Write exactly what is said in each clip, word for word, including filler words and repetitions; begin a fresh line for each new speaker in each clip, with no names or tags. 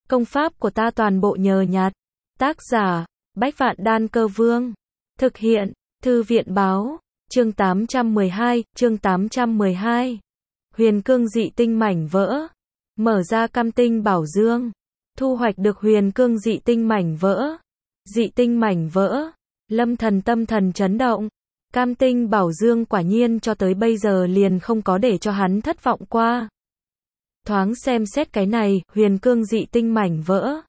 Công pháp của ta toàn bộ nhờ nhặt. Tác giả, Bách Vạn Đan Cơ Vương. Thực hiện, Thư viện Báo. Chương tám trăm mười hai, chương tám trăm mười hai. Huyền cương dị tinh mảnh vỡ. Mở ra cam tinh bảo dương. Thu hoạch được huyền cương dị tinh mảnh vỡ. Dị tinh mảnh vỡ. Lâm Thần tâm thần chấn động. Cam tinh bảo dương quả nhiên cho tới bây giờ liền không có để cho hắn thất vọng qua. Thoáng xem xét cái này, huyền cương dị tinh mảnh vỡ.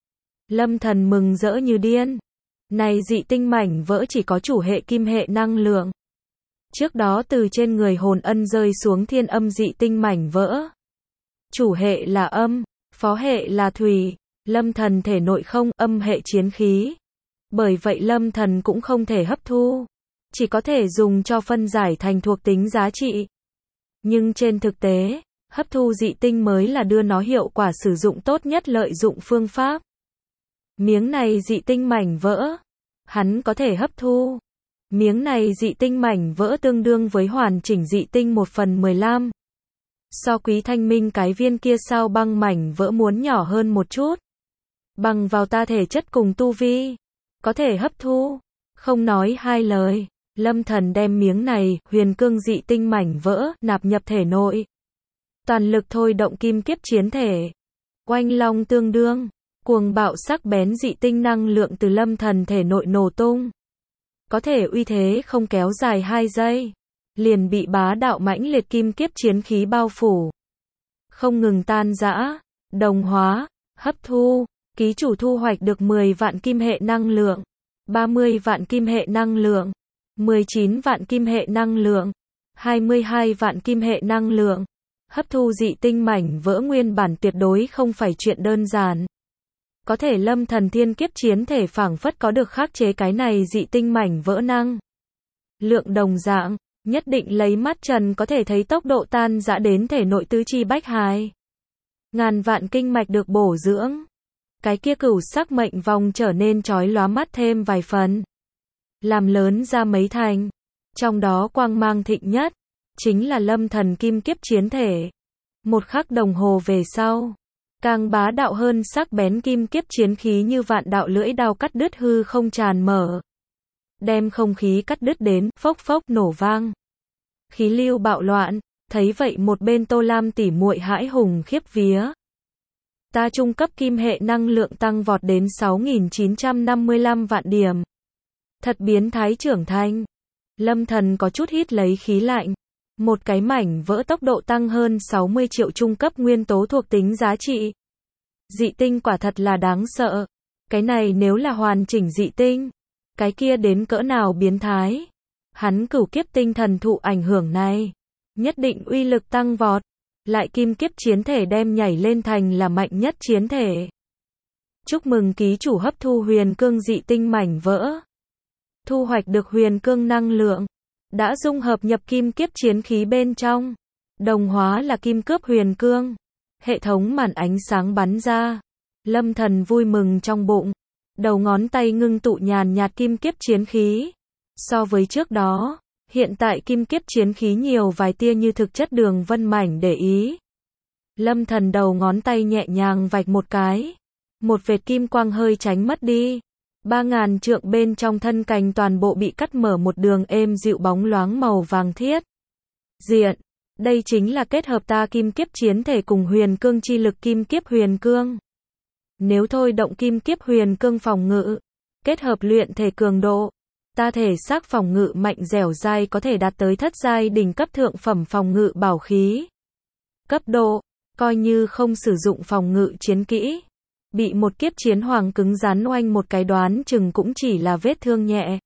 Lâm Thần mừng rỡ như điên. Này dị tinh mảnh vỡ chỉ có chủ hệ kim hệ năng lượng. Trước đó từ trên người hồn ân rơi xuống thiên âm dị tinh mảnh vỡ. Chủ hệ là âm, phó hệ là thủy, Lâm Thần thể nội không âm hệ chiến khí. Bởi vậy Lâm Thần cũng không thể hấp thu, chỉ có thể dùng cho phân giải thành thuộc tính giá trị. Nhưng trên thực tế, hấp thu dị tinh mới là đưa nó hiệu quả sử dụng tốt nhất lợi dụng phương pháp. Miếng này dị tinh mảnh vỡ, hắn có thể hấp thu. Miếng này dị tinh mảnh vỡ tương đương với hoàn chỉnh dị tinh một phần mười lăm. So Quý Thanh Minh cái viên kia sao băng mảnh vỡ muốn nhỏ hơn một chút. Bằng vào ta thể chất cùng tu vi, có thể hấp thu. Không nói hai lời, Lâm Thần đem miếng này, huyền cương dị tinh mảnh vỡ, nạp nhập thể nội. Toàn lực thôi động kim kiếp chiến thể. Oanh long tương đương, cuồng bạo sắc bén dị tinh năng lượng từ Lâm Thần thể nội nổ tung. Có thể uy thế không kéo dài hai giây, liền bị bá đạo mãnh liệt kim kiếp chiến khí bao phủ. Không ngừng tan rã, đồng hóa, hấp thu, ký chủ thu hoạch được mười vạn kim hệ năng lượng, ba mươi vạn kim hệ năng lượng, mười chín vạn kim hệ năng lượng, hai mươi hai vạn kim hệ năng lượng. Hấp thu dị tinh mảnh vỡ nguyên bản tuyệt đối không phải chuyện đơn giản. Có thể Lâm Thần thiên kiếp chiến thể phảng phất có được khắc chế cái này dị tinh mảnh vỡ năng lượng đồng dạng, nhất định lấy mắt trần có thể thấy tốc độ tan rã đến thể nội tứ chi bách hài. Ngàn vạn kinh mạch được bổ dưỡng. Cái kia cửu sắc mệnh vòng trở nên chói lóa mắt thêm vài phần. Làm lớn ra mấy thành. Trong đó quang mang thịnh nhất, chính là Lâm Thần kim kiếp chiến thể. Một khắc đồng hồ về sau, càng bá đạo hơn sắc bén kim kiếp chiến khí như vạn đạo lưỡi đao cắt đứt hư không tràn mở. Đem không khí cắt đứt đến, phốc phốc nổ vang. Khí lưu bạo loạn, thấy vậy một bên Tô Lam tỉ muội hãi hùng khiếp vía. Ta trung cấp kim hệ năng lượng tăng vọt đến sáu nghìn chín trăm năm mươi lăm vạn điểm. Thật biến thái trưởng thành. Lâm Thần có chút hít lấy khí lạnh. Một cái mảnh vỡ tốc độ tăng hơn sáu mươi triệu trung cấp nguyên tố thuộc tính giá trị. Dị tinh quả thật là đáng sợ. Cái này nếu là hoàn chỉnh dị tinh, cái kia đến cỡ nào biến thái. Hắn cửu kiếp tinh thần thụ ảnh hưởng này, nhất định uy lực tăng vọt. Lại kim kiếp chiến thể đem nhảy lên thành là mạnh nhất chiến thể. Chúc mừng ký chủ hấp thu huyền cương dị tinh mảnh vỡ. Thu hoạch được huyền cương năng lượng. Đã dung hợp nhập kim kiếp chiến khí bên trong. Đồng hóa là kim cướp huyền cương. Hệ thống màn ánh sáng bắn ra. Lâm Thần vui mừng trong bụng. Đầu ngón tay ngưng tụ nhàn nhạt kim kiếp chiến khí. So với trước đó, hiện tại kim kiếp chiến khí nhiều vài tia như thực chất đường vân mảnh để ý. Lâm Thần đầu ngón tay nhẹ nhàng vạch một cái. Một vệt kim quang hơi tránh mất đi. Ba ngàn trượng bên trong thân cành toàn bộ bị cắt mở một đường êm dịu bóng loáng màu vàng thiết. Diện, đây chính là kết hợp ta kim kiếp chiến thể cùng huyền cương chi lực kim kiếp huyền cương. Nếu thôi động kim kiếp huyền cương phòng ngự, kết hợp luyện thể cường độ, ta thể xác phòng ngự mạnh dẻo dai có thể đạt tới thất giai đỉnh cấp thượng phẩm phòng ngự bảo khí. Cấp độ, coi như không sử dụng phòng ngự chiến kỹ. Bị một kiếp chiến hoàng cứng rắn oanh một cái đoán chừng cũng chỉ là vết thương nhẹ.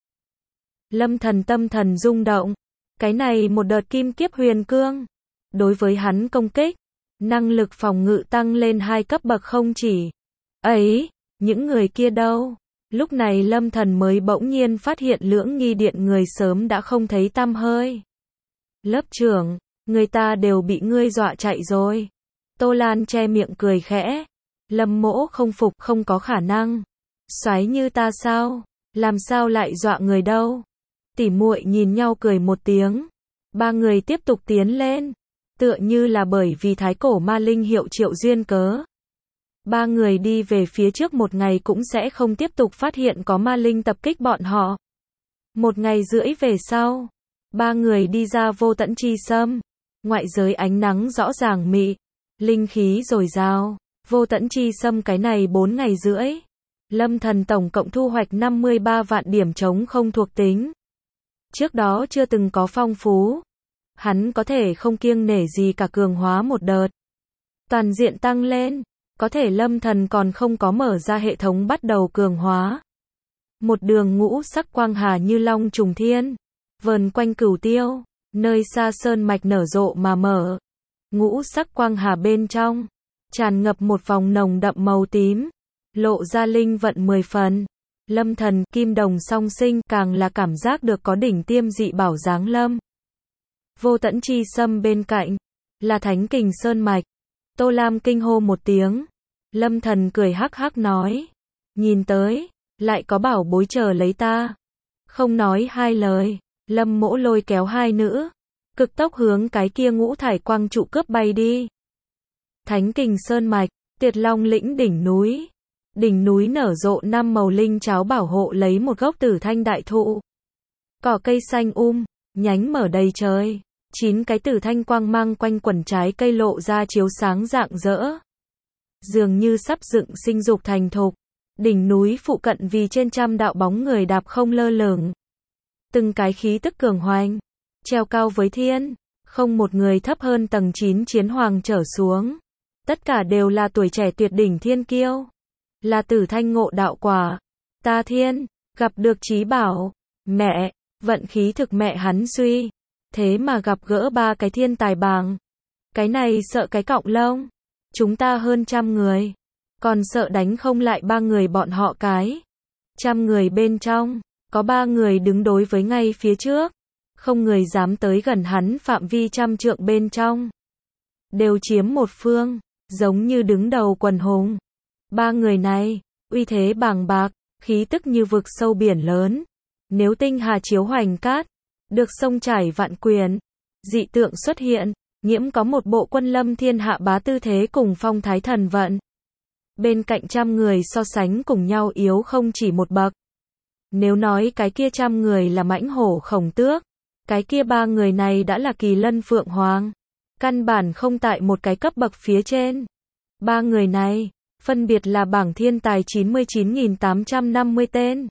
Lâm Thần tâm thần rung động. Cái này một đợt kim kiếp huyền cương. Đối với hắn công kích, năng lực phòng ngự tăng lên hai cấp bậc không chỉ. Ấy, những người kia đâu? Lúc này Lâm Thần mới bỗng nhiên phát hiện Lưỡng Nghi Điện người sớm đã không thấy tăm hơi. Lớp trưởng, người ta đều bị ngươi dọa chạy rồi. Tô Lan che miệng cười khẽ. Lâm Mỗ không phục, không có khả năng. Soái như ta sao? Làm sao lại dọa người đâu? Tỉ muội nhìn nhau cười một tiếng. Ba người tiếp tục tiến lên. Tựa như là bởi vì thái cổ ma linh hiệu triệu duyên cớ. Ba người đi về phía trước một ngày cũng sẽ không tiếp tục phát hiện có ma linh tập kích bọn họ. Một ngày rưỡi về sau, ba người đi ra Vô Tận Chi Sâm. Ngoại giới ánh nắng rõ ràng mị, linh khí dồi dào. Vô Tận Chi Sâm cái này bốn ngày rưỡi, Lâm Thần tổng cộng thu hoạch năm mươi ba vạn điểm trống không thuộc tính. Trước đó chưa từng có phong phú. Hắn có thể không kiêng nể gì cả cường hóa một đợt. Toàn diện tăng lên, có thể Lâm Thần còn không có mở ra hệ thống bắt đầu cường hóa. Một đường ngũ sắc quang hà như long trùng thiên, vờn quanh Cửu Tiêu, nơi xa sơn mạch nở rộ mà mở. Ngũ sắc quang hà bên trong, tràn ngập một vòng nồng đậm màu tím, lộ ra linh vận mười phần. Lâm Thần, kim đồng song sinh, càng là cảm giác được có đỉnh tiêm dị bảo giáng lâm. Vô Tận Chi Sâm bên cạnh, là Thánh Kình Sơn Mạch. Tô Lam kinh hô một tiếng. Lâm Thần cười hắc hắc nói. Nhìn tới, lại có bảo bối chờ lấy ta. Không nói hai lời, Lâm Mỗ lôi kéo hai nữ, cực tốc hướng cái kia ngũ thải quang trụ cướp bay đi. Thánh Kình Sơn Mạch, Tiệt Long lĩnh đỉnh núi. Đỉnh núi nở rộ năm màu linh cháo bảo hộ lấy một gốc tử thanh đại thụ. Cỏ cây xanh um, nhánh mở đầy trời. Chín cái tử thanh quang mang quanh quần trái cây lộ ra chiếu sáng rạng rỡ. Dường như sắp dựng sinh dục thành thục. Đỉnh núi phụ cận vì trên trăm đạo bóng người đạp không lơ lửng. Từng cái khí tức cường hoành, treo cao với thiên, không một người thấp hơn tầng chín chiến hoàng trở xuống. Tất cả đều là tuổi trẻ tuyệt đỉnh thiên kiêu. Là tử thanh ngộ đạo quả. Ta thiên, gặp được chí bảo. Mẹ, vận khí thực mẹ hắn suy. Thế mà gặp gỡ ba cái thiên tài bảng. Cái này sợ cái cọng lông. Chúng ta hơn trăm người. Còn sợ đánh không lại ba người bọn họ cái. Trăm người bên trong, có ba người đứng đối với ngay phía trước. Không người dám tới gần hắn phạm vi trăm trượng bên trong. Đều chiếm một phương, giống như đứng đầu quần hùng. Ba người này, uy thế bàng bạc, khí tức như vực sâu biển lớn. Nếu tinh hà chiếu hoành cát, được sông trải vạn quyền, dị tượng xuất hiện, nghiễm có một bộ quân lâm thiên hạ bá tư thế cùng phong thái thần vận. Bên cạnh trăm người so sánh cùng nhau yếu không chỉ một bậc. Nếu nói cái kia trăm người là mãnh hổ khổng tước, cái kia ba người này đã là kỳ lân phượng hoàng. Căn bản không tại một cái cấp bậc phía trên. Ba người này, phân biệt là bảng thiên tài chín mươi chín nghìn tám trăm năm mươi tên.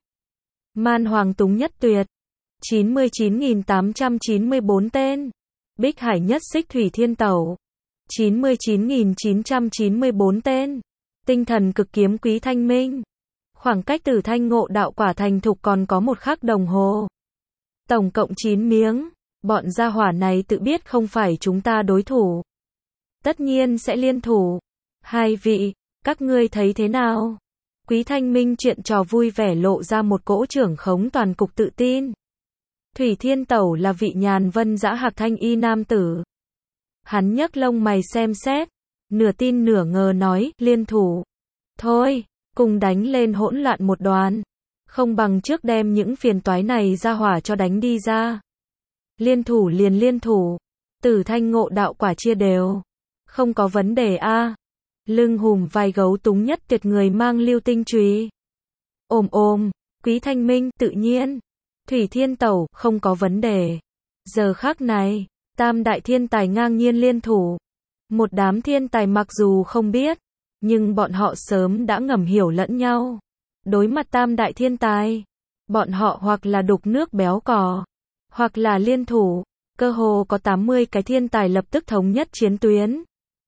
Man Hoàng Túng Nhất Tuyệt, chín mươi chín nghìn tám trăm chín mươi tư tên. Bích Hải Nhất Xích Thủy Thiên Tẩu, chín mươi chín nghìn chín trăm chín mươi tư tên. Tinh Thần Cực Kiếm Quý Thanh Minh. Khoảng cách từ thanh ngộ đạo quả thành thục còn có một khắc đồng hồ. Tổng cộng chín miếng. Bọn gia hỏa này tự biết không phải chúng ta đối thủ. Tất nhiên sẽ liên thủ. Hai vị, các ngươi thấy thế nào? Quý Thanh Minh chuyện trò vui vẻ lộ ra một cỗ trưởng khống toàn cục tự tin. Thủy Thiên Tẩu là vị nhàn vân dã hạc thanh y nam tử. Hắn nhấc lông mày xem xét, nửa tin nửa ngờ nói, liên thủ. Thôi, cùng đánh lên hỗn loạn một đoàn. Không bằng trước đem những phiền toái này ra hỏa cho đánh đi ra. Liên thủ liền liên thủ. Tử thanh ngộ đạo quả chia đều. Không có vấn đề a. Lưng hùm vai gấu Túng Nhất Tuyệt người mang lưu tinh chùy. Ôm ôm, Quý Thanh Minh, tự nhiên. Thủy Thiên Tẩu, không có vấn đề. Giờ khắc này, tam đại thiên tài ngang nhiên liên thủ. Một đám thiên tài mặc dù không biết, nhưng bọn họ sớm đã ngầm hiểu lẫn nhau. Đối mặt tam đại thiên tài, bọn họ hoặc là đục nước béo cò, hoặc là liên thủ. Cơ hồ có tám mươi cái thiên tài lập tức thống nhất chiến tuyến.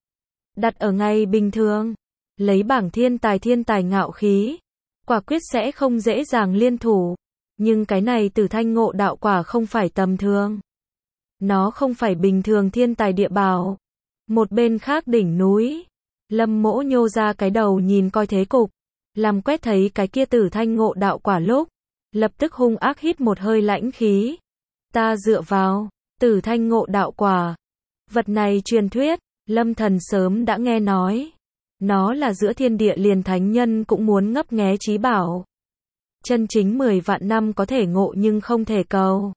Đặt ở ngày bình thường, lấy bảng thiên tài thiên tài ngạo khí, quả quyết sẽ không dễ dàng liên thủ. Nhưng cái này Tử thanh ngộ đạo quả không phải tầm thường. Nó không phải bình thường thiên tài địa bảo. Một bên khác đỉnh núi, Lâm Mỗ nhô ra cái đầu nhìn coi thế cục. Làm quét thấy cái kia Tử thanh ngộ đạo quả lúc, lập tức hung ác hít một hơi lãnh khí. Ta dựa vào Tử thanh ngộ đạo quả. Vật này truyền thuyết, Lâm Thần sớm đã nghe nói. Nó là giữa thiên địa liền thánh nhân cũng muốn ngấp nghé chí bảo. Chân chính mười vạn năm có thể ngộ nhưng không thể cầu.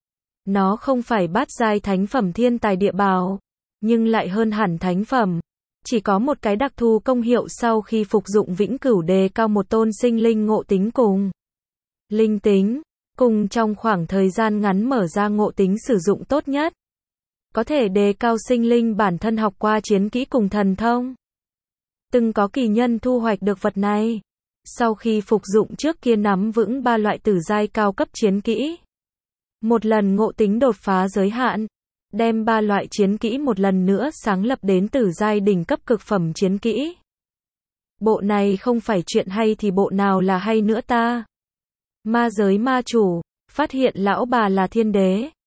Nó không phải bát giai thánh phẩm thiên tài địa bảo, nhưng lại hơn hẳn thánh phẩm. Chỉ có một cái đặc thù công hiệu sau khi phục dụng vĩnh cửu đề cao một tôn sinh linh ngộ tính cùng linh tính, cùng trong khoảng thời gian ngắn mở ra ngộ tính sử dụng tốt nhất. Có thể đề cao sinh linh bản thân học qua chiến kỹ cùng thần thông. Từng có kỳ nhân thu hoạch được vật này. Sau khi phục dụng trước kia nắm vững ba loại tử giai cao cấp chiến kỹ. Một lần ngộ tính đột phá giới hạn. Đem ba loại chiến kỹ một lần nữa sáng lập đến tử giai đỉnh cấp cực phẩm chiến kỹ. Bộ này không phải chuyện hay thì bộ nào là hay nữa ta? Ma giới ma chủ, phát hiện lão bà là thiên đế.